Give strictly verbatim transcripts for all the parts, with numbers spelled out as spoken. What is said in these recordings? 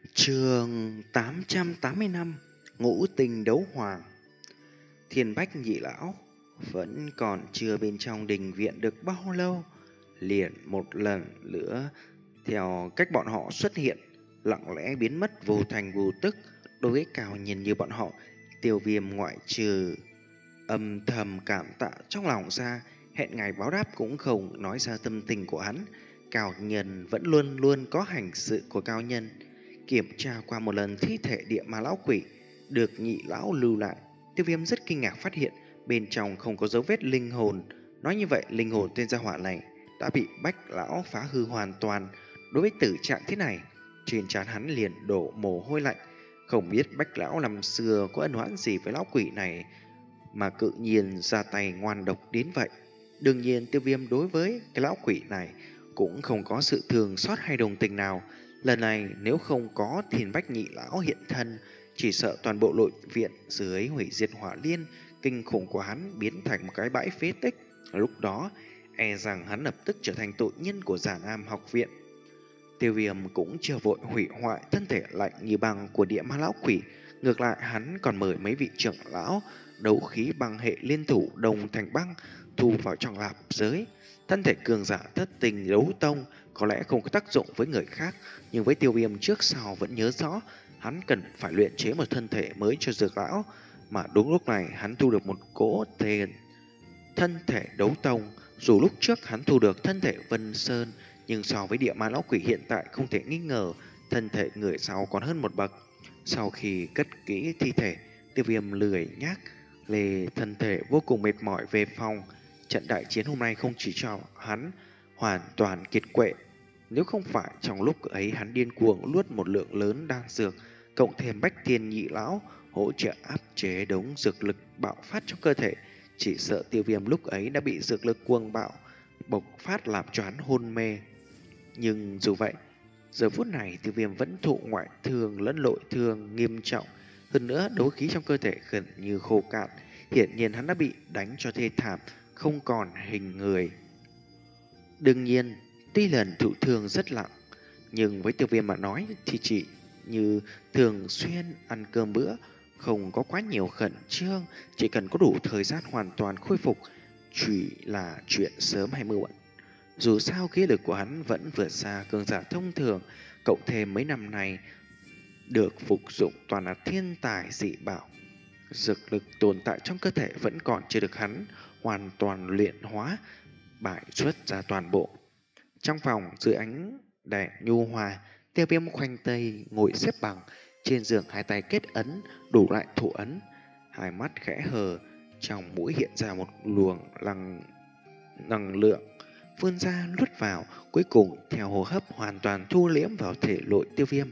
Chương tám trăm tám mươi lăm Ngũ tình đấu hoàng. Thiên Bách nhị lão vẫn còn chưa bên trong đình viện được bao lâu, liền một lần nữa theo cách bọn họ xuất hiện, lặng lẽ biến mất vô thành vô tức. Đối với cao nhân như bọn họ, Tiêu Viêm ngoại trừ âm thầm cảm tạ trong lòng ra, hẹn ngày báo đáp cũng không nói ra tâm tình của hắn. Cao nhân vẫn luôn luôn có hành sự của cao nhân. Kiểm tra qua một lần thi thể địa ma lão quỷ được nhị lão lưu lại, Tiêu Viêm rất kinh ngạc phát hiện bên trong không có dấu vết linh hồn. Nói như vậy, linh hồn tên gia hỏa này đã bị Bách lão phá hư hoàn toàn. Đối với tử trạng thế này, trên trán hắn liền đổ mồ hôi lạnh. Không biết Bách lão năm xưa có ân oán gì với lão quỷ này mà cự nhiên ra tay ngoan độc đến vậy. Đương nhiên Tiêu Viêm đối với cái lão quỷ này cũng không có sự thương xót hay đồng tình nào. Lần này nếu không có Thiên Bách nhị lão hiện thân, chỉ sợ toàn bộ nội viện dưới hủy diệt hỏa liên kinh khủng của hắn biến thành một cái bãi phế tích. Lúc đó e rằng hắn lập tức trở thành tội nhân của Giản Am học viện. Tiêu Viêm cũng chưa vội hủy hoại thân thể lạnh như băng của địa ma lão quỷ. Ngược lại hắn còn mời mấy vị trưởng lão đấu khí băng hệ liên thủ đồng thành băng thu vào trong lạp giới. Thân thể cường giả thất tình đấu tông có lẽ không có tác dụng với người khác, nhưng với Tiêu Viêm trước sau vẫn nhớ rõ hắn cần phải luyện chế một thân thể mới cho dược lão. Mà đúng lúc này hắn thu được một cỗ tiền thân thể đấu tông. Dù lúc trước hắn thu được thân thể Vân Sơn, nhưng so với địa ma lão quỷ hiện tại không thể nghi ngờ thân thể người sau còn hơn một bậc. Sau khi cất kỹ thi thể, Tiêu Viêm lười nhác lê thân thể vô cùng mệt mỏi về phòng. Trận đại chiến hôm nay không chỉ cho hắn hoàn toàn kiệt quệ, nếu không phải trong lúc ấy hắn điên cuồng luốt một lượng lớn đan dược, cộng thêm Bách Thiên nhị lão hỗ trợ áp chế đống dược lực bạo phát trong cơ thể, chỉ sợ Tiêu Viêm lúc ấy đã bị dược lực cuồng bạo bộc phát làm cho hắn hôn mê. Nhưng dù vậy, giờ phút này Tiêu Viêm vẫn thụ ngoại thương lẫn nội thương nghiêm trọng, hơn nữa đấu khí trong cơ thể gần như khô cạn. Hiển nhiên hắn đã bị đánh cho thê thảm, không còn hình người. Đương nhiên, tuy lần thụ thương rất nặng, nhưng với Tiêu Viêm mà nói thì chỉ như thường xuyên ăn cơm bữa, không có quá nhiều khẩn trương, chỉ cần có đủ thời gian hoàn toàn khôi phục, chỉ là chuyện sớm hay muộn. Dù sao khí lực của hắn vẫn vượt xa cường giả thông thường, cộng thêm mấy năm nay được phục dụng toàn là thiên tài dị bảo, dược lực tồn tại trong cơ thể vẫn còn chưa được hắn hoàn toàn luyện hóa, bại xuất ra toàn bộ. Trong phòng dưới ánh đèn nhu hòa, Tiêu Viêm khoanh tay ngồi xếp bằng trên giường, hai tay kết ấn đủ lại thủ ấn, hai mắt khẽ hờ, trong mũi hiện ra một luồng năng năng lượng vươn ra luốt vào, cuối cùng theo hô hấp hoàn toàn thu liễm vào thể nội Tiêu Viêm.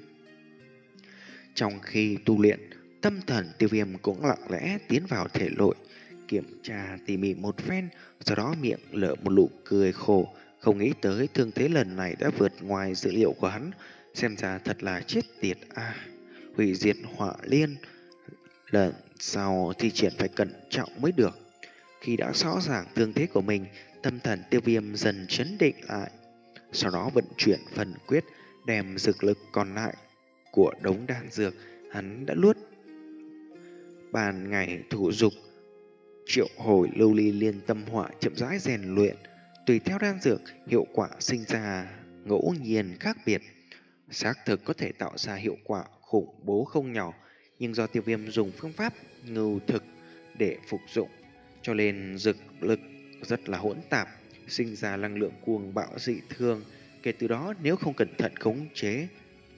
Trong khi tu luyện, tâm thần Tiêu Viêm cũng lặng lẽ tiến vào thể nội, kiểm tra tỉ mỉ một phen, sau đó miệng lở một nụ cười khổ. Không nghĩ tới thương thế lần này đã vượt ngoài dự liệu của hắn, xem ra thật là chết tiệt a. À, hủy diệt hỏa liên, lần sau thi triển phải cẩn trọng mới được. Khi đã rõ ràng thương thế của mình, tâm thần Tiêu Viêm dần chấn định lại, sau đó vận chuyển phần quyết, đem dược lực còn lại của đống đan dược hắn đã luốt ban ngày thủ dục, triệu hồi lưu ly liên tâm hỏa chậm rãi rèn luyện. Tùy theo đan dược, hiệu quả sinh ra ngẫu nhiên khác biệt, xác thực có thể tạo ra hiệu quả khủng bố không nhỏ, nhưng do Tiêu Viêm dùng phương pháp ngưu thực để phục dụng, cho nên dược lực rất là hỗn tạp, sinh ra năng lượng cuồng bạo dị thương. Kể từ đó nếu không cẩn thận khống chế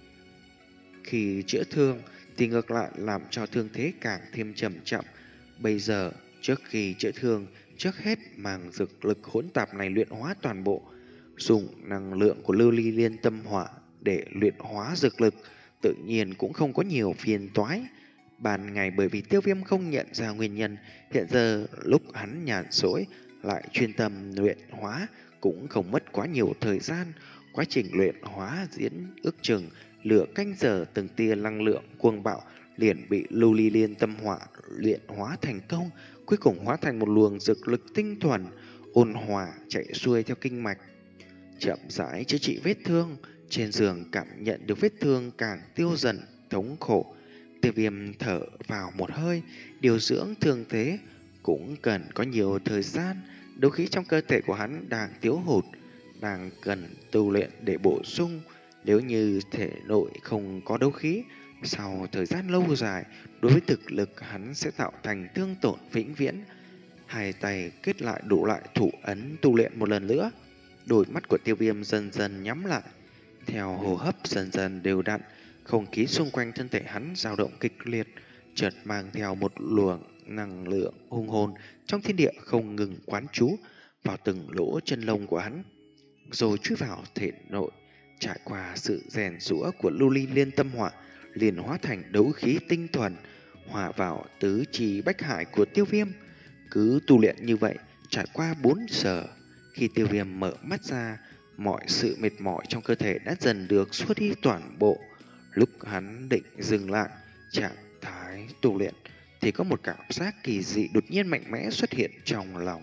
khi chữa thương thì ngược lại làm cho thương thế càng thêm trầm trọng. Bây giờ trước khi chữa thương, trước hết mang dược lực hỗn tạp này luyện hóa toàn bộ, dùng năng lượng của lưu ly liên tâm hỏa để luyện hóa dược lực, tự nhiên cũng không có nhiều phiền toái. Ban ngày bởi vì Tiêu Viêm không nhận ra nguyên nhân, hiện giờ lúc hắn nhàn rỗi lại chuyên tâm luyện hóa, cũng không mất quá nhiều thời gian. Quá trình luyện hóa diễn ước chừng lửa canh giờ, từng tia năng lượng cuồng bạo liền bị lưu ly liên tâm hỏa luyện hóa thành công, cuối cùng hóa thành một luồng dược lực tinh thuần ôn hòa chạy xuôi theo kinh mạch, chậm rãi chữa trị vết thương. Trên giường cảm nhận được vết thương càng tiêu dần thống khổ. Tiêu Viêm thở vào một hơi, điều dưỡng thương thế cũng cần có nhiều thời gian. Đấu khí trong cơ thể của hắn đang thiếu hụt, đang cần tu luyện để bổ sung. Nếu như thể nội không có đấu khí, sau thời gian lâu dài, đối với thực lực hắn sẽ tạo thành thương tổn vĩnh viễn. Hai tay kết lại đủ lại thủ ấn tu luyện một lần nữa. Đôi mắt của Tiêu Viêm dần dần nhắm lại, theo hô hấp dần dần đều đặn, không khí xung quanh thân thể hắn dao động kịch liệt, chợt mang theo một luồng năng lượng hung hồn trong thiên địa không ngừng quán trú vào từng lỗ chân lông của hắn, rồi chui vào thể nội. Trải qua sự rèn giũa của lưu ly liên tâm hỏa, liền hóa thành đấu khí tinh thuần, hòa vào tứ chi bách hải của Tiêu Viêm. Cứ tu luyện như vậy, trải qua bốn giờ, khi Tiêu Viêm mở mắt ra, mọi sự mệt mỏi trong cơ thể đã dần được xua đi toàn bộ. Lúc hắn định dừng lại trạng thái tu luyện, thì có một cảm giác kỳ dị đột nhiên mạnh mẽ xuất hiện trong lòng.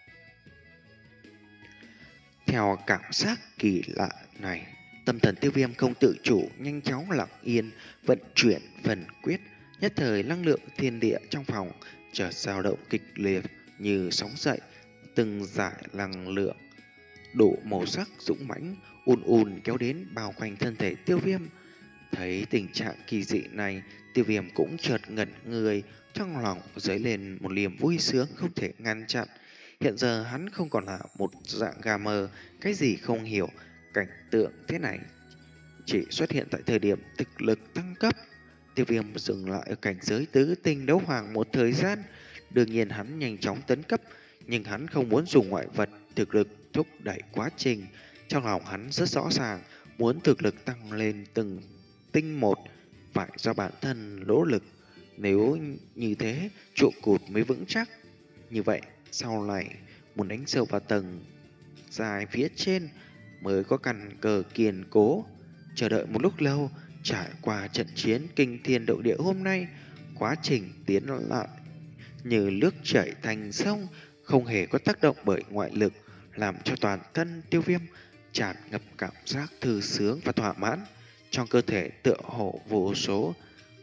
Theo cảm giác kỳ lạ này, tâm thần Tiêu Viêm không tự chủ nhanh chóng lặng yên vận chuyển phần quyết. Nhất thời năng lượng thiên địa trong phòng chợt dao động kịch liệt như sóng dậy, từng dải năng lượng đủ màu sắc dũng mãnh ùn ùn kéo đến bao quanh thân thể Tiêu Viêm. Thấy tình trạng kỳ dị này, Tiêu Viêm cũng chợt ngẩn người, trong lòng dấy lên một niềm vui sướng không thể ngăn chặn. Hiện giờ hắn không còn là một dạng gà mờ, cái gì không hiểu. Cảnh tượng thế này chỉ xuất hiện tại thời điểm thực lực tăng cấp. Tiêu Viêm dừng lại ở cảnh giới tứ tinh đấu hoàng một thời gian. Đương nhiên hắn nhanh chóng tấn cấp, nhưng hắn không muốn dùng ngoại vật thực lực thúc đẩy quá trình. Trong lòng hắn rất rõ ràng, muốn thực lực tăng lên từng tinh một phải do bản thân nỗ lực. Nếu như thế, trụ cột mới vững chắc. Như vậy, sau này muốn đánh sâu vào tầng dài phía trên mới có căn cơ kiên cố. Chờ đợi một lúc lâu, trải qua trận chiến kinh thiên động địa hôm nay, quá trình tiến lại như nước chảy thành sông, không hề có tác động bởi ngoại lực, làm cho toàn thân Tiêu Viêm tràn ngập cảm giác thư sướng và thỏa mãn. Trong cơ thể tựa hồ vô số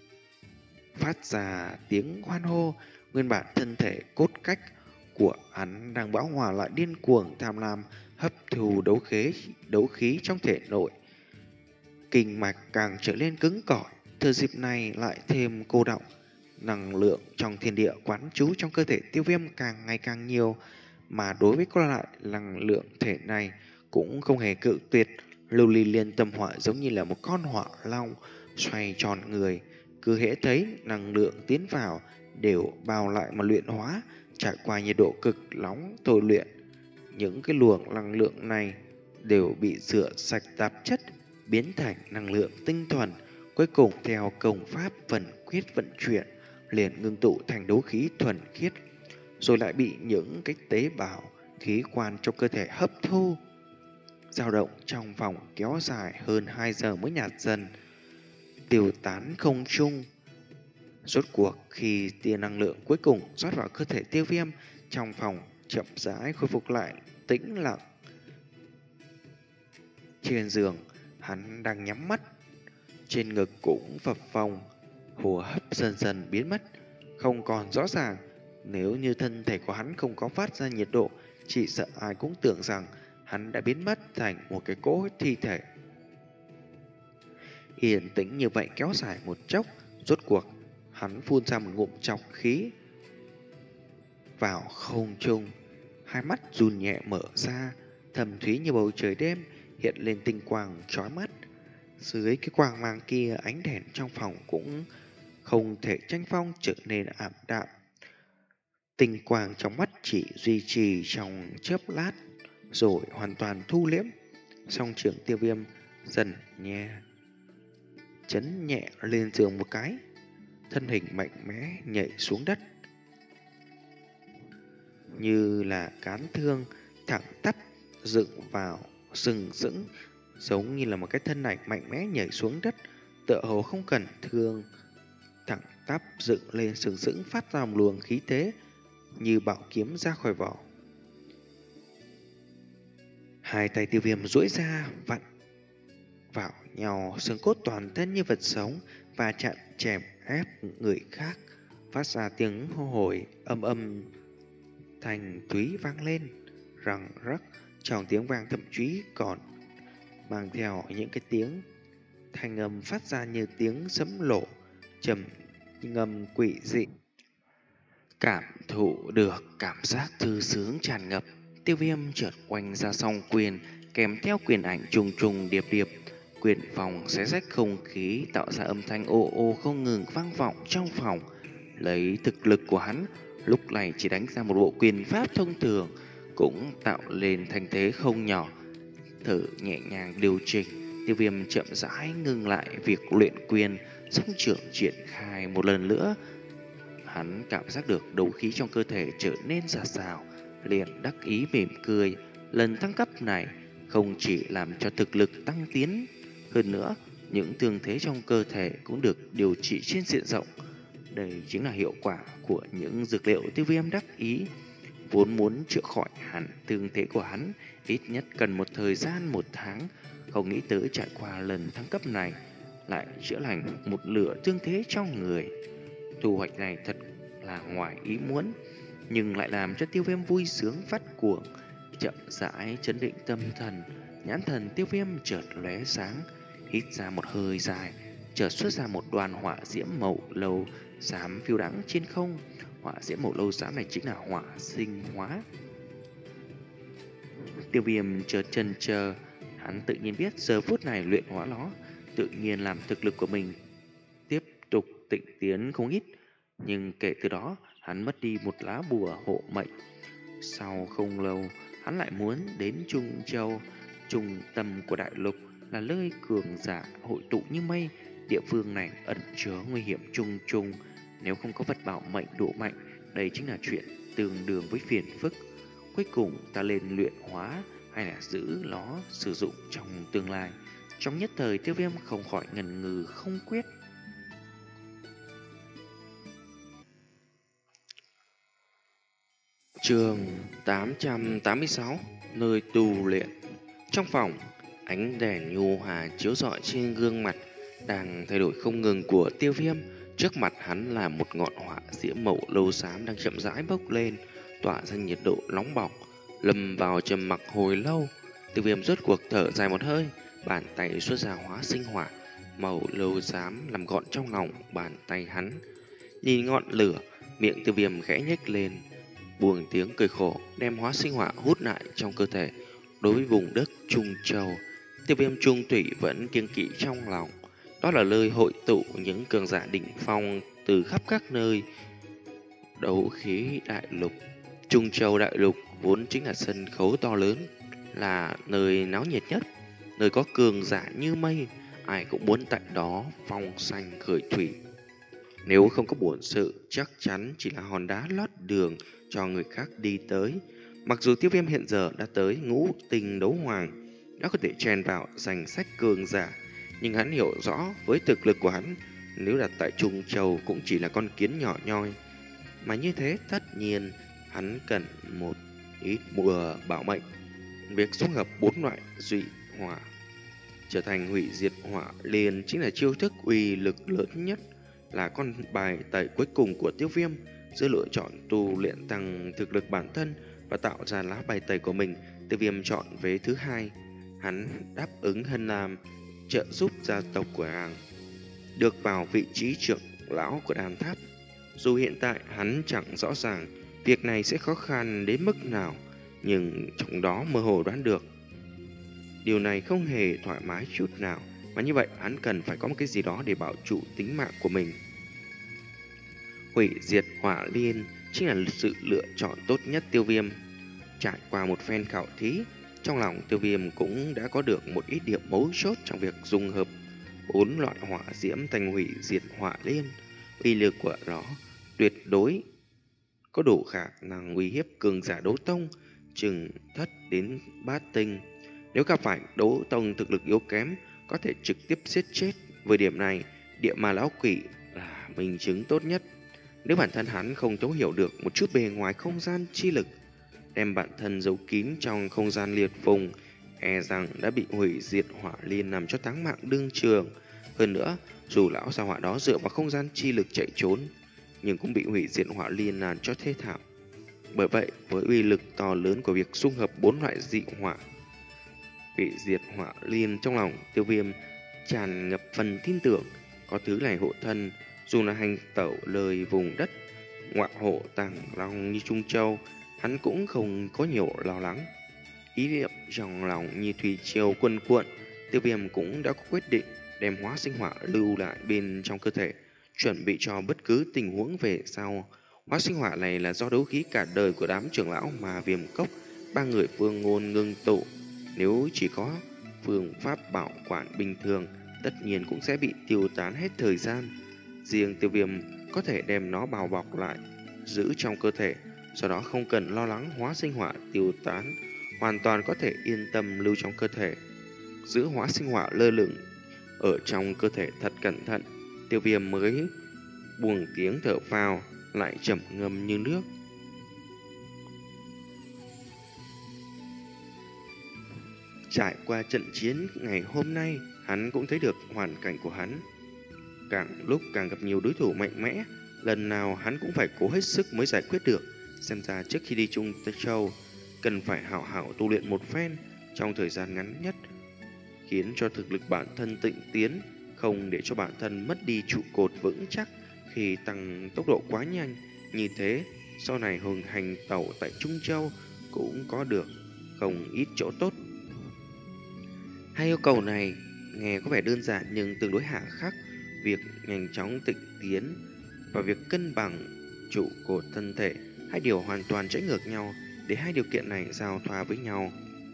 phát ra tiếng hoan hô. Nguyên bản thân thể cốt cách của hắn đang bão hòa lại điên cuồng tham lam hấp thu đấu khí, đấu khí trong thể nội. Kinh mạch càng trở nên cứng cỏi, thời dịp này lại thêm cô đọng. Năng lượng trong thiên địa quán trú trong cơ thể Tiêu Viêm càng ngày càng nhiều, mà đối với còn lại năng lượng thể này cũng không hề cự tuyệt. Lưu ly liên tâm hỏa giống như là một con hỏa long xoay tròn người, cứ hễ thấy năng lượng tiến vào đều bao lại mà luyện hóa. Trải qua nhiệt độ cực nóng tôi luyện, những cái luồng năng lượng này đều bị rửa sạch tạp chất, biến thành năng lượng tinh thuần. Cuối cùng theo công pháp phần quyết vận chuyển, liền ngưng tụ thành đấu khí thuần khiết, rồi lại bị những cái tế bào khí quan trong cơ thể hấp thu. Dao động trong vòng kéo dài hơn hai giờ mới nhạt dần, tiêu tán không trung. Rốt cuộc khi tia năng lượng cuối cùng rót vào cơ thể Tiêu Viêm, trong phòng chậm rãi khôi phục lại tĩnh lặng. Trên giường, hắn đang nhắm mắt, trên ngực cũng phập phồng, hô hấp dần dần biến mất, không còn rõ ràng. Nếu như thân thể của hắn không có phát ra nhiệt độ, chỉ sợ ai cũng tưởng rằng hắn đã biến mất thành một cái cỗ thi thể. Yên tĩnh như vậy kéo dài một chốc, rốt cuộc hắn phun ra một ngụm trọc khí vào không trung, hai mắt run nhẹ mở ra, thầm thúy như bầu trời đêm, hiện lên tinh quang chói mắt. Dưới cái quang mang kia, ánh đèn trong phòng cũng không thể tranh phong, trở nên ảm đạm. Tinh quang trong mắt chỉ duy trì trong chớp lát, rồi hoàn toàn thu liễm. Song trưởng Tiêu Viêm dần nhẹ chấn nhẹ lên giường một cái, thân hình mạnh mẽ nhảy xuống đất, như là cán thương thẳng tắp dựng vào sừng sững, giống như là một cái thân ảnh mạnh mẽ nhảy xuống đất, tựa hồ không cần thương, thẳng tắp dựng lên sừng sững, phát ra một luồng khí thế như bảo kiếm ra khỏi vỏ. Hai tay Tiêu Viêm duỗi ra vặn vào nhau, xương cốt toàn thân như vật sống và chặn chèm ép người khác, phát ra tiếng hô hồi âm âm thành túy vang lên, răng rắc. Trong tiếng vang thậm chí còn mang theo những cái tiếng thanh âm phát ra như tiếng sấm lộ, trầm ngâm quỷ dị. Cảm thụ được cảm giác thư sướng tràn ngập, Tiêu Viêm chợt quanh ra song quyền, kèm theo quyền ảnh trùng trùng điệp điệp, quyền phòng xé rách không khí, tạo ra âm thanh ô ô không ngừng vang vọng trong phòng. Lấy thực lực của hắn, lúc này chỉ đánh ra một bộ quyền pháp thông thường cũng tạo lên thành thế không nhỏ. Thử nhẹ nhàng điều chỉnh, Tiêu Viêm chậm rãi ngừng lại việc luyện quyền, song trưởng triển khai một lần nữa. Hắn cảm giác được đấu khí trong cơ thể trở nên rà rào, liền đắc ý mỉm cười. Lần thăng cấp này không chỉ làm cho thực lực tăng tiến, hơn nữa những thương thế trong cơ thể cũng được điều trị trên diện rộng. Đây chính là hiệu quả của những dược liệu Tiêu Viêm đắc ý. Vốn muốn chữa khỏi hẳn thương thế của hắn ít nhất cần một thời gian một tháng, không nghĩ tới trải qua lần thăng cấp này lại chữa lành một nửa thương thế trong người. Thu hoạch này thật là ngoài ý muốn, nhưng lại làm cho Tiêu Viêm vui sướng phát cuồng. Chậm rãi chấn định tâm thần, nhãn thần Tiêu Viêm chợt lóe sáng, hít ra một hơi dài, chợt xuất ra một đoàn hỏa diễm màu lâu xám phiêu đãng trên không. Hỏa diễm màu lâu xám này chính là hỏa sinh hóa. Tiêu Viêm chợt chần chờ, hắn tự nhiên biết giờ phút này luyện hóa nó tự nhiên làm thực lực của mình tiếp tục tịnh tiến không ít. Nhưng kể từ đó, hắn mất đi một lá bùa hộ mệnh. Sau không lâu, hắn lại muốn đến Trung Châu. Trung tâm của đại lục là nơi cường giả hội tụ như mây. Địa phương này ẩn chứa nguy hiểm trùng trùng. Nếu không có vật bảo mệnh đủ mạnh, đây chính là chuyện tương đương với phiền phức. Cuối cùng ta lên luyện hóa hay là giữ nó sử dụng trong tương lai. Trong nhất thời, Tiêu Viêm không khỏi ngần ngừ không quyết. Chương tám trăm tám mươi sáu, nơi tu luyện. Trong phòng, ánh đèn nhu hòa chiếu rọi trên gương mặt đang thay đổi không ngừng của Tiêu Viêm. Trước mặt hắn là một ngọn hỏa diễm màu lâu xám đang chậm rãi bốc lên, tỏa ra nhiệt độ nóng bỏng. Lâm vào trầm mặc hồi lâu, Tiêu Viêm rốt cuộc thở dài một hơi, bàn tay xuất ra hóa sinh hỏa màu lâu xám làm gọn trong lòng bàn tay hắn. Nhìn ngọn lửa, miệng Tiêu Viêm khẽ nhếch lên, buông tiếng cười khổ, đem hóa sinh hỏa hút lại trong cơ thể. Đối với vùng đất Trung Châu, Tiêu Viêm trung thủy vẫn kiêng kỵ trong lòng. Đó là nơi hội tụ những cường giả đỉnh phong từ khắp các nơi. Đấu khí đại lục, Trung Châu đại lục vốn chính là sân khấu to lớn, là nơi náo nhiệt nhất, nơi có cường giả như mây, ai cũng muốn tại đó phong sanh khởi thủy. Nếu không có bổn sự, chắc chắn chỉ là hòn đá lót đường cho người khác đi tới. Mặc dù Tiêu Viêm hiện giờ đã tới ngũ tinh đấu hoàng, đã có thể chen vào danh sách cường giả, nhưng hắn hiểu rõ với thực lực của hắn, nếu đặt tại Trung Châu cũng chỉ là con kiến nhỏ nhoi. Mà như thế tất nhiên hắn cần một ít bùa bảo mệnh. Việc dung hợp bốn loại dị hỏa trở thành hủy diệt hỏa liền chính là chiêu thức uy lực lớn nhất, là con bài tẩy cuối cùng của Tiêu Viêm. Giữa lựa chọn tu luyện tăng thực lực bản thân và tạo ra lá bài tẩy của mình, Tiêu Viêm chọn vế thứ hai. Hắn đáp ứng Hân Nam trợ giúp gia tộc của hàng được vào vị trí trưởng lão của đàn tháp. Dù hiện tại hắn chẳng rõ ràng việc này sẽ khó khăn đến mức nào, nhưng trong đó mơ hồ đoán được điều này không hề thoải mái chút nào, mà như vậy hắn cần phải có một cái gì đó để bảo trụ tính mạng của mình. Hủy diệt hỏa liên chính là sự lựa chọn tốt nhất Tiêu Viêm. Trải qua một phen khảo thí, trong lòng Tiêu Viêm cũng đã có được một ít điểm mấu chốt trong việc dung hợp bốn loại hỏa diễm thành hủy diệt hỏa liên. Uy lực của nó tuyệt đối có đủ khả năng uy hiếp cường giả đấu tông chừng thất đến bát tinh. Nếu gặp phải đấu tông thực lực yếu kém, có thể trực tiếp giết chết. Với điểm này, địa ma lão quỷ là minh chứng tốt nhất. Nếu bản thân hắn không thấu hiểu được một chút bề ngoài không gian chi lực, đem bản thân giấu kín trong không gian liệt vùng, e rằng đã bị hủy diệt hỏa liên nằm cho táng mạng đương trường. Hơn nữa, dù lão sao hỏa đó dựa vào không gian chi lực chạy trốn, nhưng cũng bị hủy diệt hỏa liên làm cho thê thảm. Bởi vậy, với uy lực to lớn của việc xung hợp bốn loại dị hỏa, hủy diệt hỏa liên, trong lòng Tiêu Viêm tràn ngập phần tin tưởng. Có thứ này hộ thân, dù là hành tẩu lời vùng đất ngoại hộ tàng long như Trung Châu, hắn cũng không có nhiều lo lắng. Ý niệm trong lòng như thủy triều cuồn cuộn, Tiêu Viêm cũng đã có quyết định đem hóa sinh hỏa lưu lại bên trong cơ thể, chuẩn bị cho bất cứ tình huống về sau. Hóa sinh hỏa này là do đấu khí cả đời của đám trưởng lão mà Viêm Cốc ba người Phương Ngôn ngưng tụ. Nếu chỉ có phương pháp bảo quản bình thường, tất nhiên cũng sẽ bị tiêu tán hết thời gian. Riêng Tiêu Viêm có thể đem nó bào bọc lại, giữ trong cơ thể, do đó không cần lo lắng hóa sinh hỏa tiêu tán, hoàn toàn có thể yên tâm lưu trong cơ thể. Giữ hóa sinh hỏa lơ lửng ở trong cơ thể thật cẩn thận, Tiêu Viêm mới buông tiếng thở phào, lại trầm ngâm như nước. Trải qua trận chiến ngày hôm nay, hắn cũng thấy được hoàn cảnh của hắn. Càng lúc càng gặp nhiều đối thủ mạnh mẽ, lần nào hắn cũng phải cố hết sức mới giải quyết được. Xem ra trước khi đi Trung Châu, cần phải hảo hảo tu luyện một phen trong thời gian ngắn nhất, khiến cho thực lực bản thân tịnh tiến, không để cho bản thân mất đi trụ cột vững chắc khi tăng tốc độ quá nhanh. Như thế, sau này hùng hành tẩu tại Trung Châu cũng có được không ít chỗ tốt. Hai yêu cầu này nghe có vẻ đơn giản nhưng tương đối hà khắc. Việc nhanh chóng tịnh tiến và việc cân bằng trụ cột thân thể, hai điều hoàn toàn trái ngược nhau. Để hai điều kiện này giao thoa với nhau,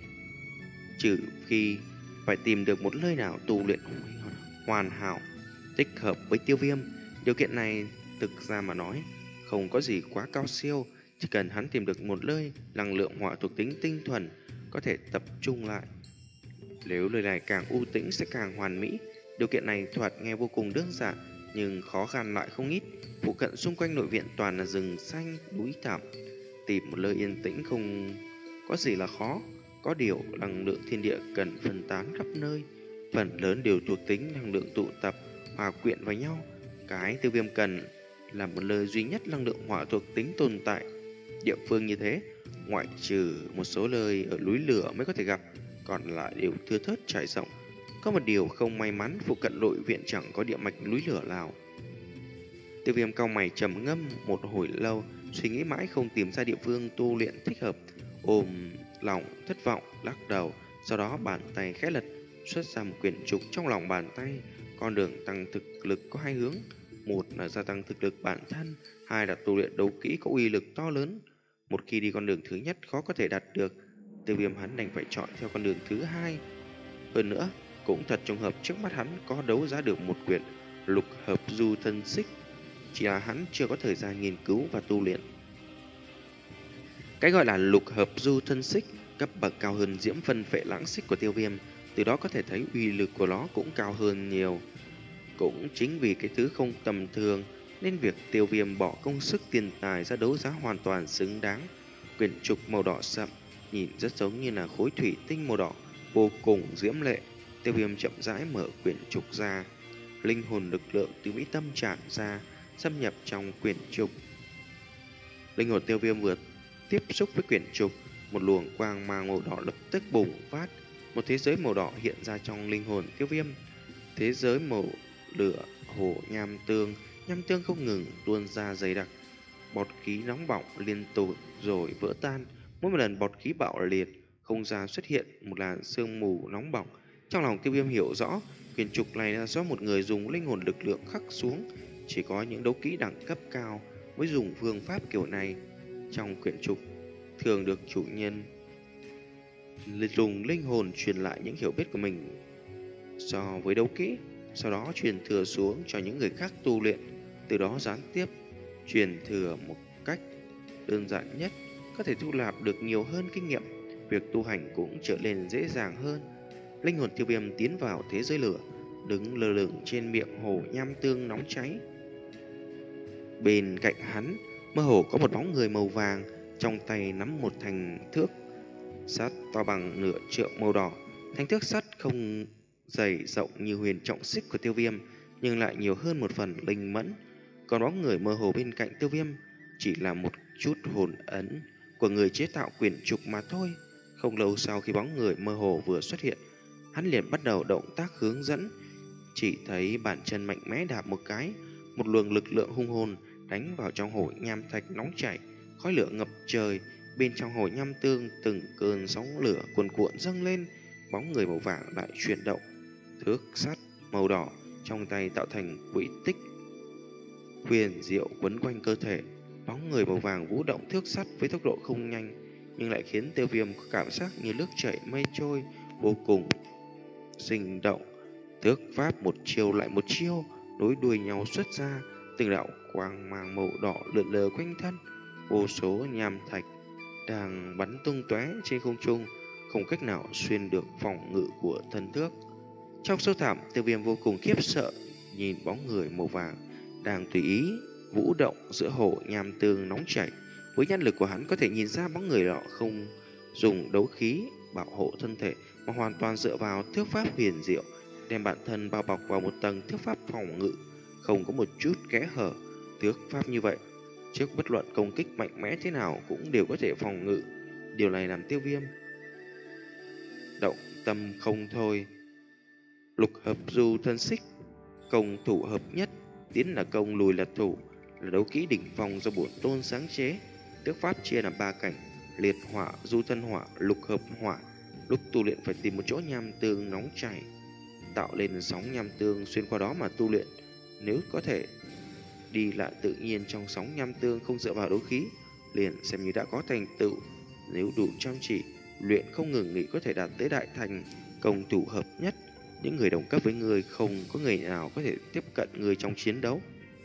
trừ khi phải tìm được một nơi nào tu luyện hoàn hảo, thích hợp với Tiêu Viêm. Điều kiện này thực ra mà nói không có gì quá cao siêu, chỉ cần hắn tìm được một nơi năng lượng hỏa thuộc tính tinh thuần có thể tập trung lại. Nếu nơi này càng u tĩnh sẽ càng hoàn mỹ. Điều kiện này thoạt nghe vô cùng đơn giản, nhưng khó khăn lại không ít. Phụ cận xung quanh nội viện toàn là rừng xanh, núi thẳm, tìm một nơi yên tĩnh không có gì là khó. Có điều năng lượng thiên địa cần phân tán khắp nơi, phần lớn đều thuộc tính năng lượng tụ tập, hòa quyện vào nhau. Cái Tiêu Viêm cần là một nơi duy nhất năng lượng hỏa thuộc tính tồn tại. Địa phương như thế, ngoại trừ một số nơi ở núi lửa mới có thể gặp, còn lại đều thưa thớt trải rộng. Có một điều không may mắn, phụ cận nội viện chẳng có địa mạch núi lửa nào. Tiêu Viêm cau mày trầm ngâm một hồi lâu, suy nghĩ mãi không tìm ra địa phương tu luyện thích hợp, ôm lòng thất vọng lắc đầu. Sau đó bàn tay khẽ lật, xuất ra một quyển trục trong lòng bàn tay. Con đường tăng thực lực có hai hướng, một là gia tăng thực lực bản thân, hai là tu luyện đấu kỹ có uy lực to lớn. Một khi đi con đường thứ nhất khó có thể đạt được, Tiêu Viêm hắn đành phải chọn theo con đường thứ hai. Hơn nữa, cũng thật trùng hợp trước mắt hắn có đấu giá được một quyển lục hợp du thân xích, chỉ là hắn chưa có thời gian nghiên cứu và tu luyện. Cái gọi là lục hợp du thân xích cấp bậc cao hơn diễm phân phệ lãng xích của Tiêu Viêm, từ đó có thể thấy uy lực của nó cũng cao hơn nhiều. Cũng chính vì cái thứ không tầm thường nên việc Tiêu Viêm bỏ công sức tiền tài ra đấu giá hoàn toàn xứng đáng. Quyển trục màu đỏ sậm nhìn rất giống như là khối thủy tinh màu đỏ, vô cùng diễm lệ. Tiêu Viêm chậm rãi mở quyển trục ra, linh hồn lực lượng từ mỹ tâm tràn ra, xâm nhập trong quyển trục. Linh hồn Tiêu Viêm vừa tiếp xúc với quyển trục, một luồng quang mang màu đỏ lập tức bùng phát, một thế giới màu đỏ hiện ra trong linh hồn Tiêu Viêm. Thế giới màu lửa hồ nham tương, nham tương không ngừng tuôn ra dày đặc, bọt khí nóng bỏng liên tục rồi vỡ tan. Mỗi một lần bọt khí bạo liệt, không gian xuất hiện một làn sương mù nóng bỏng. Trong lòng Tiêu Viêm hiểu rõ, quyển trục này là do một người dùng linh hồn lực lượng khắc xuống. Chỉ có những đấu kỹ đẳng cấp cao mới dùng phương pháp kiểu này. Trong quyển trục thường được chủ nhân dùng linh hồn truyền lại những hiểu biết của mình so với đấu kỹ, sau đó truyền thừa xuống cho những người khác tu luyện, từ đó gián tiếp truyền thừa một cách đơn giản nhất, có thể thu nạp được nhiều hơn kinh nghiệm, việc tu hành cũng trở nên dễ dàng hơn. Linh hồn Tiêu Viêm tiến vào thế giới lửa, đứng lơ lửng trên miệng hồ nham tương nóng cháy. Bên cạnh hắn, mơ hồ có một bóng người màu vàng, trong tay nắm một thành thước sắt to bằng nửa trượng màu đỏ. Thanh thước sắt không dày rộng như huyền trọng xích của Tiêu Viêm, nhưng lại nhiều hơn một phần linh mẫn. Còn bóng người mơ hồ bên cạnh Tiêu Viêm chỉ là một chút hồn ấn của người chế tạo quyển trục mà thôi. Không lâu sau khi bóng người mơ hồ vừa xuất hiện, hắn liền bắt đầu động tác hướng dẫn. Chỉ thấy bàn chân mạnh mẽ đạp một cái, một luồng lực lượng hung hồn đánh vào trong hồ nham thạch nóng chảy, khói lửa ngập trời. Bên trong hồ nham tương, từng cơn sóng lửa cuồn cuộn dâng lên, bóng người màu vàng lại chuyển động. Thước sắt màu đỏ trong tay tạo thành quỹ tích huyền diệu quấn quanh cơ thể. Bóng người màu vàng vũ động thước sắt với tốc độ không nhanh, nhưng lại khiến Tiêu Viêm có cảm giác như nước chảy mây trôi, vô cùng sinh động. Thước pháp một chiêu lại một chiêu nối đuôi nhau xuất ra, từng đạo quang mang màu đỏ lượn lờ quanh thân. Vô số nham thạch đang bắn tung tóe trên không trung, không cách nào xuyên được phòng ngự của thân thước. Trong sâu thẳm, Tiêu Viêm vô cùng khiếp sợ nhìn bóng người màu vàng đang tùy ý vũ động giữa hồ nham tương nóng chảy. Với nhãn lực của hắn có thể nhìn ra bóng người đó không dùng đấu khí bảo hộ thân thể, mà hoàn toàn dựa vào thước pháp huyền diệu, đem bản thân bao bọc vào một tầng thước pháp phòng ngự, không có một chút kẽ hở. Thước pháp như vậy, trước bất luận công kích mạnh mẽ thế nào cũng đều có thể phòng ngự. Điều này làm Tiêu Viêm động tâm không thôi. Lục hợp du thân xích, công thủ hợp nhất, tiến là công, lùi là thủ, là đấu kỹ đỉnh phong do bổn tôn sáng chế. Tước pháp chia làm ba cảnh: liệt hỏa, du thân hỏa, lục hợp hỏa. Lúc tu luyện phải tìm một chỗ nham tương nóng chảy, tạo lên sóng nham tương xuyên qua đó mà tu luyện. Nếu có thể đi lại tự nhiên trong sóng nham tương, không dựa vào đấu khí, liền xem như đã có thành tựu. Nếu đủ chăm chỉ luyện không ngừng nghỉ, có thể đạt tới đại thành, công thủ hợp nhất. Những người đồng cấp với người không có người nào có thể tiếp cận người trong chiến đấu.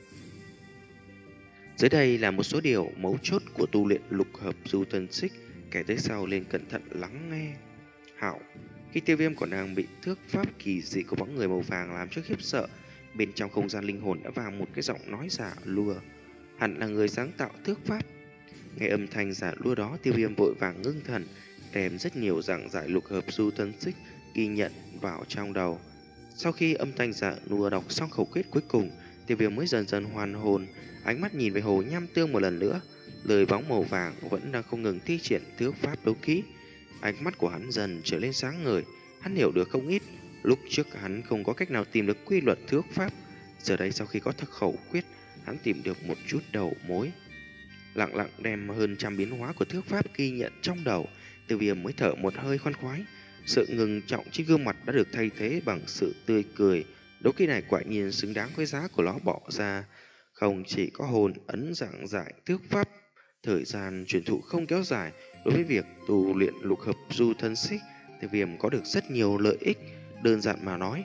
Dưới đây là một số điều mấu chốt của tu luyện lục hợp du thân xích, kể tới sau lên cẩn thận lắng nghe. Hảo, khi Tiêu Viêm còn đang bị thước pháp kỳ dị của bóng người màu vàng làm cho khiếp sợ, bên trong không gian linh hồn đã vang một cái giọng nói giả lùa. Hẳn là người sáng tạo thước pháp. Nghe âm thanh giả lùa đó, Tiêu Viêm vội vàng ngưng thần, đem rất nhiều giảng giải lục hợp du thân xích ghi nhận vào trong đầu. Sau khi âm thanh giả lùa đọc xong khẩu quyết cuối cùng, Tiêu Viêm mới dần dần hoàn hồn, ánh mắt nhìn về hồ nham tương một lần nữa. Lời bóng màu vàng vẫn đang không ngừng thi triển thước pháp đấu kỹ. Ánh mắt của hắn dần trở lên sáng ngời, hắn hiểu được không ít. Lúc trước hắn không có cách nào tìm được quy luật thước pháp, giờ đây sau khi có thực khẩu quyết, hắn tìm được một chút đầu mối. Lặng lặng đem hơn trăm biến hóa của thước pháp ghi nhận trong đầu, Tiêu Viêm mới thở một hơi khoan khoái. Sự ngừng trọng trên gương mặt đã được thay thế bằng sự tươi cười. Đấu kỹ này quả nhiên xứng đáng với giá của nó bỏ ra. Không chỉ có hồn ấn giảng giải thước pháp, thời gian truyền thụ không kéo dài. Đối với việc tu luyện lục hợp du thân xích, Tiêu Viêm có được rất nhiều lợi ích. Đơn giản mà nói,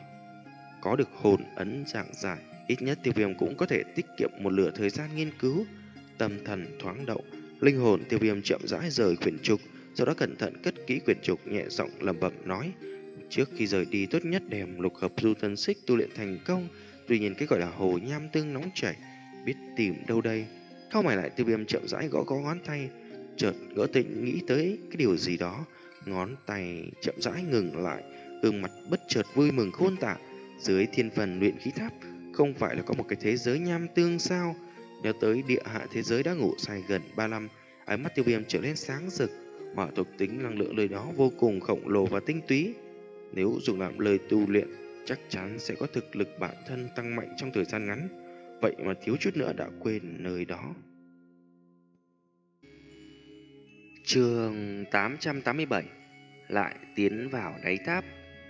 có được hồn ấn giảng giải, ít nhất Tiêu Viêm cũng có thể tiết kiệm một nửa thời gian nghiên cứu. Tâm thần thoáng động, linh hồn Tiêu Viêm chậm rãi rời quyển trục, sau đó cẩn thận cất kỹ quyển trục, nhẹ giọng lẩm bẩm nói: trước khi rời đi tốt nhất đem lục hợp du thân xích tu luyện thành công. Tuy nhiên cái gọi là hồ nham tương nóng chảy, biết tìm đâu đây? Cau mày lại, Tiêu Viêm chậm rãi gõ gõ ngón tay, chợt ngỡ tỉnh nghĩ tới cái điều gì đó, ngón tay chậm rãi ngừng lại, gương mặt bất chợt vui mừng khôn tả. Dưới thiên phần luyện khí tháp không phải là có một cái thế giới nham tương sao? Nhớ tới địa hạ thế giới đã ngủ say gần ba năm, ánh mắt Tiêu Viêm trở lên sáng rực. Hỏa thuộc tính năng lượng nơi đó vô cùng khổng lồ và tinh túy, nếu dùng làm lời tu luyện chắc chắn sẽ có thực lực bản thân tăng mạnh trong thời gian ngắn. Vậy mà thiếu chút nữa đã quên nơi đó. Chương tám trăm tám mươi bảy. Lại tiến vào đáy tháp.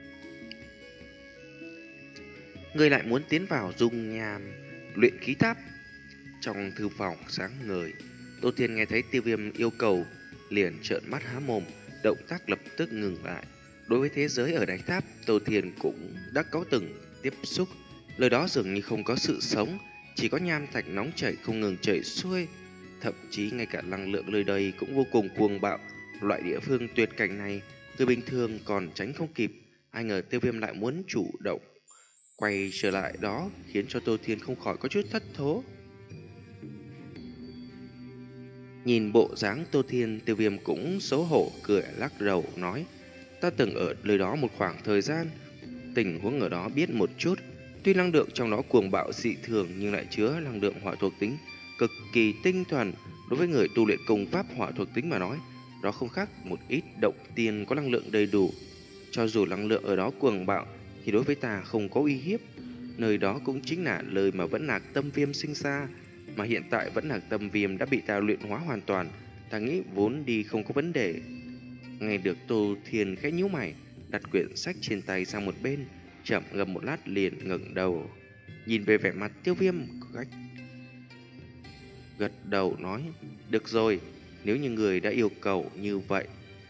Người lại muốn tiến vào dung nham luyện khí tháp? Trong thư phòng sáng ngời, Tô Thiên nghe thấy Tiêu Viêm yêu cầu, liền trợn mắt há mồm, động tác lập tức ngừng lại. Đối với thế giới ở đáy tháp, Tô Thiên cũng đã có từng tiếp xúc. Lời đó dường như không có sự sống, chỉ có nham thạch nóng chảy không ngừng chảy xuôi. Thậm chí ngay cả năng lượng nơi đây cũng vô cùng cuồng bạo. Loại địa phương tuyệt cảnh này, người bình thường còn tránh không kịp. Ai ngờ Tiêu Viêm lại muốn chủ động quay trở lại đó, khiến cho Tô Thiên không khỏi có chút thất thố. Nhìn bộ dáng Tô Thiên, Tiêu Viêm cũng xấu hổ cười lắc đầu nói: ta từng ở nơi đó một khoảng thời gian, tình huống ở đó biết một chút. Tuy năng lượng trong đó cuồng bạo dị thường nhưng lại chứa năng lượng hỏa thuộc tính cực kỳ tinh thuần. Đối với người tu luyện công pháp hỏa thuộc tính mà nói, đó không khác một ít động tiên có năng lượng đầy đủ. Cho dù năng lượng ở đó cuồng bạo thì đối với ta không có uy hiếp. Nơi đó cũng chính là lời mà Vẫn Lạc Tâm Viêm sinh ra, mà hiện tại Vẫn Lạc Tâm Viêm đã bị ta luyện hóa hoàn toàn. Ta nghĩ vốn đi không có vấn đề. Nghe được Tô Thiên khẽ nhíu mày, đặt quyển sách trên tay sang một bên, chậm ngâm một lát liền ngẩng đầu, nhìn về vẻ mặt Tiêu Viêm, cách gật đầu nói: được rồi, nếu như người đã yêu cầu như vậy,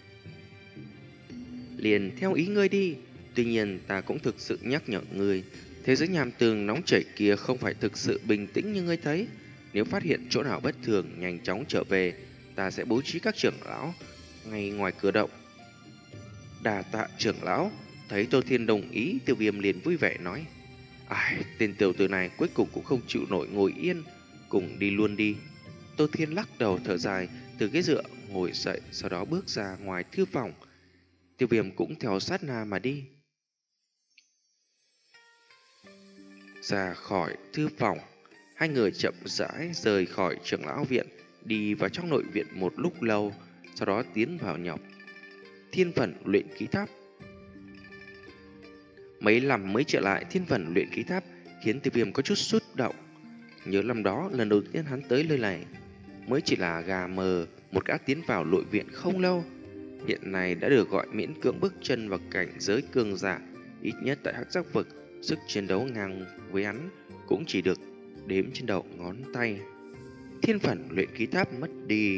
liền theo ý ngươi đi. Tuy nhiên ta cũng thực sự nhắc nhở ngươi, thế giới nham tường nóng chảy kia không phải thực sự bình tĩnh như ngươi thấy. Nếu phát hiện chỗ nào bất thường, nhanh chóng trở về, ta sẽ bố trí các trưởng lão ngay ngoài cửa động. Đà tạ trưởng lão. Thấy Tô Thiên đồng ý, Tiêu Viêm liền vui vẻ nói: ai, tên tiểu tử này cuối cùng cũng không chịu nổi ngồi yên, cùng đi luôn đi. Tô Thiên lắc đầu thở dài, từ ghế dựa ngồi dậy, sau đó bước ra ngoài thư phòng. Tiêu Viêm cũng theo sát na mà đi. Ra khỏi thư phòng, hai người chậm rãi rời khỏi trưởng lão viện, đi vào trong nội viện một lúc lâu, sau đó tiến vào nhọc thiên phần luyện khí tháp. Mấy năm mới trở lại thiên phần luyện khí tháp khiến Tiêu Viêm có chút xúc động. Nhớ năm đó lần đầu tiên hắn tới nơi này mới chỉ là gà mờ một gã tiến vào nội viện không lâu, hiện nay đã được gọi miễn cưỡng bước chân vào cảnh giới cường giả. Ít nhất tại Hắc Giác vực, sức chiến đấu ngang với hắn cũng chỉ được đếm trên đầu ngón tay. Thiên phần luyện khí tháp mất đi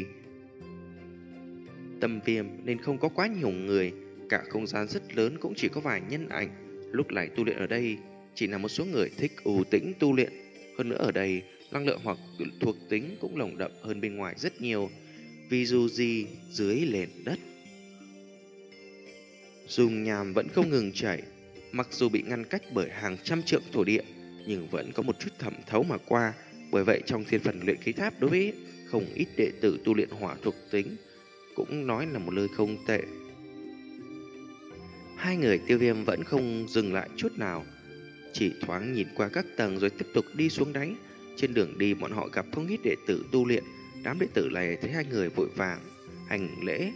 Tâm Viêm nên không có quá nhiều người, cả không gian rất lớn cũng chỉ có vài nhân ảnh. Lúc này tu luyện ở đây chỉ là một số người thích ưu tĩnh tu luyện. Hơn nữa ở đây năng lượng hoặc thuộc tính cũng lồng đậm hơn bên ngoài rất nhiều. Vì dù gì dưới nền đất dùng nhàm vẫn không ngừng chảy, mặc dù bị ngăn cách bởi hàng trăm trượng thổ địa nhưng vẫn có một chút thẩm thấu mà qua. Bởi vậy trong thiên phần luyện khí tháp đối với không ít đệ tử tu luyện hỏa thuộc tính cũng nói là một nơi không tệ. Hai người Tiêu Viêm vẫn không dừng lại chút nào, chỉ thoáng nhìn qua các tầng rồi tiếp tục đi xuống đáy. Trên đường đi bọn họ gặp không ít đệ tử tu luyện. Đám đệ tử này thấy hai người vội vàng hành lễ.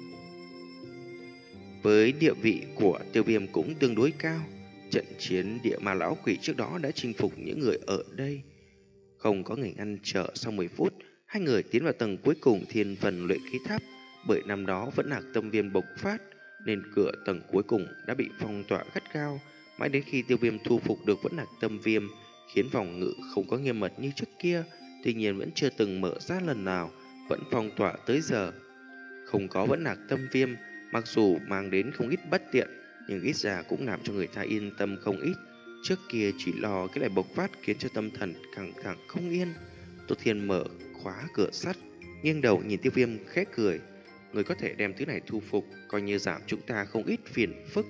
Với địa vị của Tiêu Viêm cũng tương đối cao, trận chiến địa ma lão quỷ trước đó đã chinh phục những người ở đây. Không có người ngăn trở, sau mười phút hai người tiến vào tầng cuối cùng thiên phần luyện khí tháp. Bởi năm đó Vẫn Lạc Tâm Viêm bộc phát nên cửa tầng cuối cùng đã bị phong tỏa gắt gao. Mãi đến khi Tiêu Viêm thu phục được Vẫn Lạc Tâm Viêm, khiến phòng ngự không có nghiêm mật như trước kia, tuy nhiên vẫn chưa từng mở ra lần nào, vẫn phong tỏa tới giờ. Không có Vẫn Lạc Tâm Viêm, mặc dù mang đến không ít bất tiện, nhưng ít ra cũng làm cho người ta yên tâm không ít. Trước kia chỉ lo cái này bộc phát khiến cho tâm thần căng thẳng không yên. Tô Thiên mở khóa cửa sắt, nghiêng đầu nhìn Tiêu Viêm khẽ cười: người có thể đem thứ này thu phục, coi như giảm chúng ta không ít phiền phức.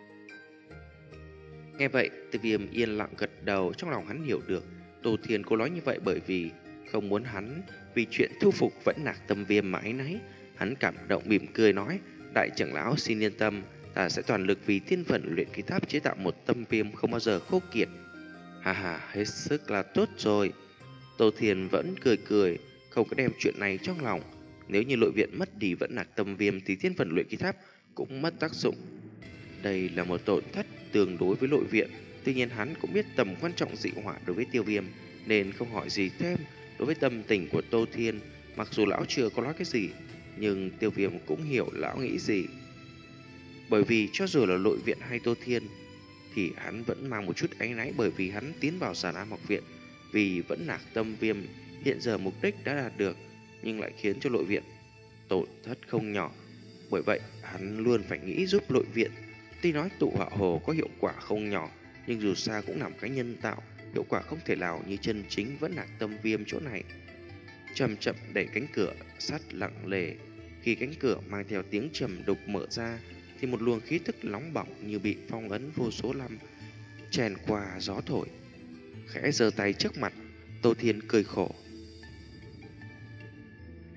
Nghe vậy, Tiêu Viêm yên lặng gật đầu, trong lòng hắn hiểu được Tô Thiên cô nói như vậy bởi vì không muốn hắn vì chuyện thu phục Vẫn Lạc Tâm Viêm mà áy náy. Hắn cảm động mỉm cười nói: đại trưởng lão xin yên tâm, ta sẽ toàn lực vì thiên phần luyện khí tháp chế tạo một tâm viêm không bao giờ khô kiệt. Hà hà, hết sức là tốt rồi. Tô Thiên vẫn cười cười, không có đem chuyện này trong lòng. Nếu như nội viện mất đi Vẫn Lạc Tâm Viêm thì thiên phần luyện khí tháp cũng mất tác dụng. Đây là một tổn thất tương đối với nội viện. Tuy nhiên hắn cũng biết tầm quan trọng dị hỏa đối với Tiêu Viêm nên không hỏi gì thêm. Đối với tâm tình của Tô Thiên, mặc dù lão chưa có nói cái gì, nhưng Tiêu Viêm cũng hiểu lão nghĩ gì. Bởi vì cho dù là nội viện hay Tô Thiên thì hắn vẫn mang một chút áy náy, bởi vì hắn tiến vào Giản Am học viện vì Vẫn Lạc Tâm Viêm, hiện giờ mục đích đã đạt được nhưng lại khiến cho nội viện tổn thất không nhỏ. Bởi vậy hắn luôn phải nghĩ giúp nội viện. Tuy nói tụ hỏa hồ có hiệu quả không nhỏ, nhưng dù sao cũng làm cái nhân tạo, hiệu quả không thể nào như chân chính Vẫn Lạc Tâm Viêm chỗ này. Chậm chậm đẩy cánh cửa sắt lặng lề. Khi cánh cửa mang theo tiếng trầm đục mở ra thì một luồng khí tức nóng bỏng như bị phong ấn vô số năm chèn qua gió thổi. Khẽ giơ tay trước mặt, Tô Thiên cười khổ: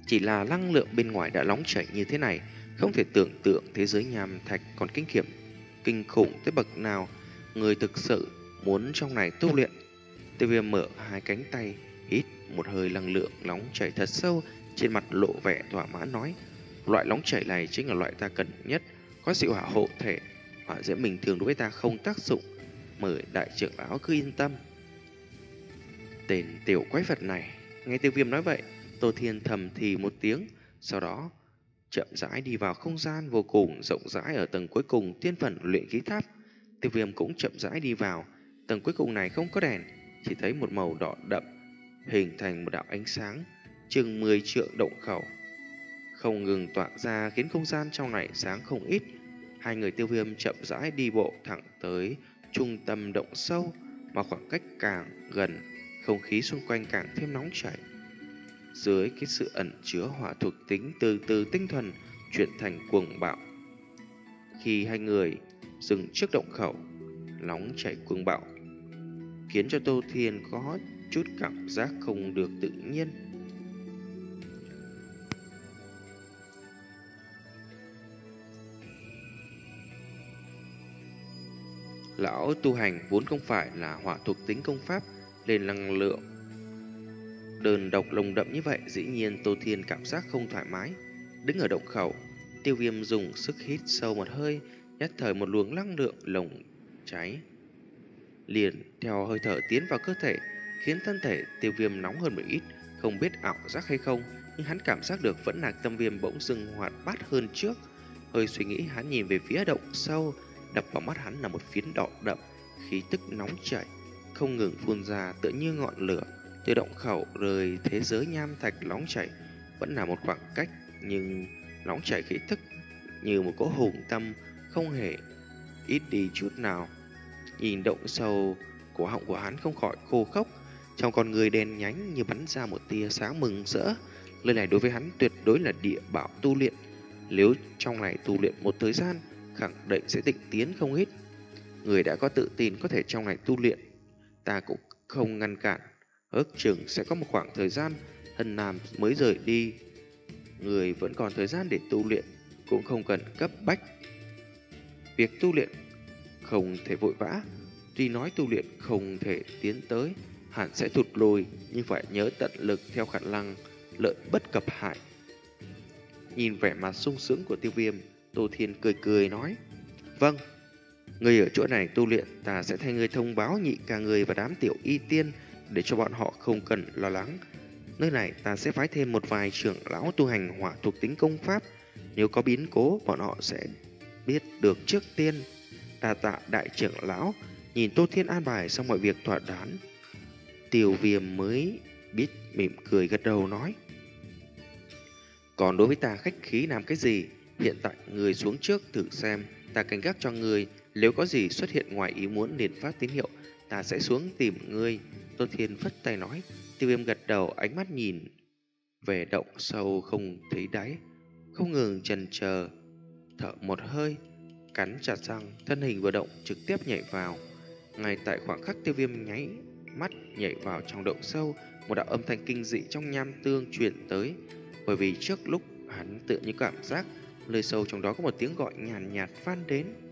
Chỉ là năng lượng bên ngoài đã nóng chảy như thế này, không thể tưởng tượng thế giới nham thạch còn kinh khiểm, kinh khủng tới bậc nào. Người thực sự muốn trong này tu luyện. Tiêu Viêm mở hai cánh tay, hít một hơi năng lượng nóng chảy thật sâu, trên mặt lộ vẻ thỏa mãn nói: loại nóng chảy này chính là loại ta cần nhất, có sự hỏa hộ thể, hỏa diễm bình thường đối với ta không tác dụng, mời đại trưởng lão cứ yên tâm. Tên tiểu quái vật này. Nghe Tiêu Viêm nói vậy, Tô Thiên thầm thì một tiếng, sau đó chậm rãi đi vào không gian vô cùng rộng rãi ở tầng cuối cùng tiên phần luyện khí tháp. Tiêu Viêm cũng chậm rãi đi vào. Tầng cuối cùng này không có đèn, chỉ thấy một màu đỏ đậm hình thành một đạo ánh sáng chừng mười trượng động khẩu, không ngừng tỏa ra khiến không gian trong này sáng không ít. Hai người Tiêu Viêm chậm rãi đi bộ thẳng tới trung tâm động sâu, mà khoảng cách càng gần, không khí xung quanh càng thêm nóng chảy. Dưới cái sự ẩn chứa hỏa thuộc tính từ từ tinh thuần chuyển thành cuồng bạo. Khi hai người dừng trước động khẩu, nóng chảy cuồng bạo khiến cho Tô Thiên có chút cảm giác không được tự nhiên. Lão tu hành vốn không phải là hỏa thuộc tính công pháp, nên năng lượng đơn độc lồng đậm như vậy, dĩ nhiên Tô Thiên cảm giác không thoải mái. Đứng ở động khẩu, Tiêu Viêm dùng sức hít sâu một hơi, nhất thời một luồng năng lượng lồng cháy liền theo hơi thở tiến vào cơ thể, khiến thân thể Tiêu Viêm nóng hơn một ít. Không biết ảo giác hay không, nhưng hắn cảm giác được vẫn là tâm viêm bỗng dưng hoạt bát hơn trước. Hơi suy nghĩ, hắn nhìn về phía động sâu, đập vào mắt hắn là một phiến đỏ đậm, khí tức nóng chảy không ngừng phun ra tựa như ngọn lửa. Từ động khẩu rời thế giới nham thạch nóng chảy vẫn là một khoảng cách, nhưng nóng chảy khí tức như một cỗ hùng tâm không hề ít đi chút nào. Nhìn động sâu, cổ họng của hắn không khỏi khô khốc, trong con người đen nhánh như bắn ra một tia sáng mừng rỡ. Nơi này đối với hắn tuyệt đối là địa bảo tu luyện, nếu trong này tu luyện một thời gian, khẳng định sẽ tịnh tiến không ít. Người đã có tự tin có thể trong này tu luyện, ta cũng không ngăn cản. Ước chừng sẽ có một khoảng thời gian Hân Nam mới rời đi, người vẫn còn thời gian để tu luyện, cũng không cần cấp bách. Việc tu luyện không thể vội vã, tuy nói tu luyện không thể tiến tới, hẳn sẽ thụt lùi, nhưng phải nhớ tận lực theo khả năng, lợi bất cập hại. Nhìn vẻ mặt sung sướng của Tiêu Viêm, Tô Thiên cười cười nói: vâng, người ở chỗ này tu luyện, ta sẽ thay người thông báo nhị ca người và đám tiểu y tiên, để cho bọn họ không cần lo lắng. Nơi này ta sẽ phái thêm một vài trưởng lão tu hành hỏa thuộc tính công pháp, nếu có biến cố bọn họ sẽ biết được trước tiên. Đa tạ đại trưởng lão. Nhìn Tô Thiên an bài xong mọi việc thỏa đáng, Tiêu Viêm mới biết mỉm cười gật đầu nói: còn đối với ta khách khí làm cái gì? Hiện tại người xuống trước thử xem, ta canh gác cho người, nếu có gì xuất hiện ngoài ý muốn liền phát tín hiệu, ta sẽ xuống tìm ngươi. Tô Thiên phất tay nói. Tiêu Viêm gật đầu, ánh mắt nhìn về động sâu không thấy đáy, không ngừng chần chờ, thở một hơi, cắn chặt răng, thân hình vừa động trực tiếp nhảy vào. Ngay tại khoảng khắc Tiêu Viêm nháy mắt nhảy vào trong động sâu, một đạo âm thanh kinh dị trong nham tương truyền tới, bởi vì trước lúc hắn tự như cảm giác nơi sâu trong đó có một tiếng gọi nhàn nhạt, nhạt vang đến.